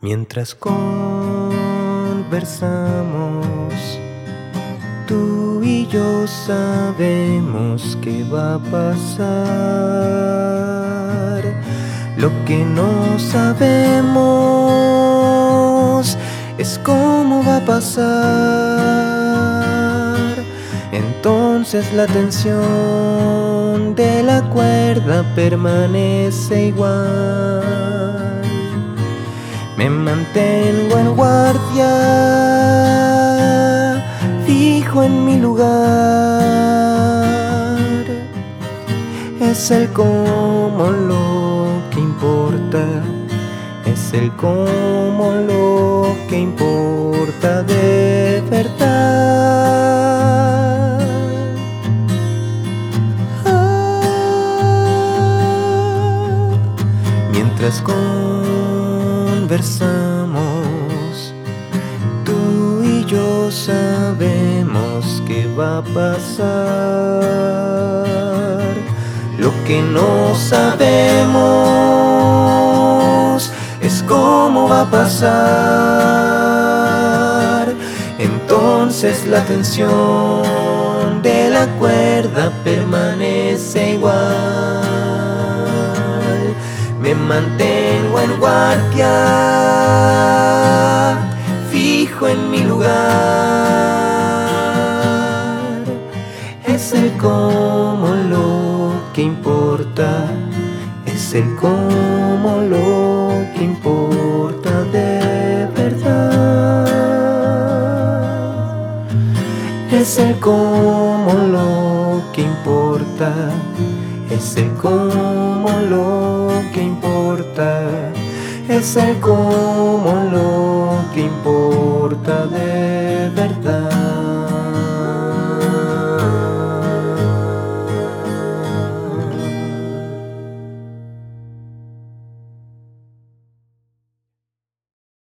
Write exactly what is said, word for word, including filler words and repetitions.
Mientras conversamos, tú y yo sabemos que va a pasar. Lo que no sabemos es cómo va a pasar. Entonces la tensión de la cuerda permanece igual. Me mantengo en guardia, fijo en mi lugar. Es el cómo lo que importa, es el cómo lo que importa de verdad. Ah, mientras conversamos, tú y yo sabemos que va a pasar. Lo que no sabemos es cómo va a pasar. Entonces la tensión de la cuerda permanece igual. Me mantengo en guardia, fijo en mi lugar. Es el cómo lo que importa, es el cómo lo que importa de verdad. Es el cómo lo que importa, es el cómo lo que importa, es el cómo lo que importa de verdad.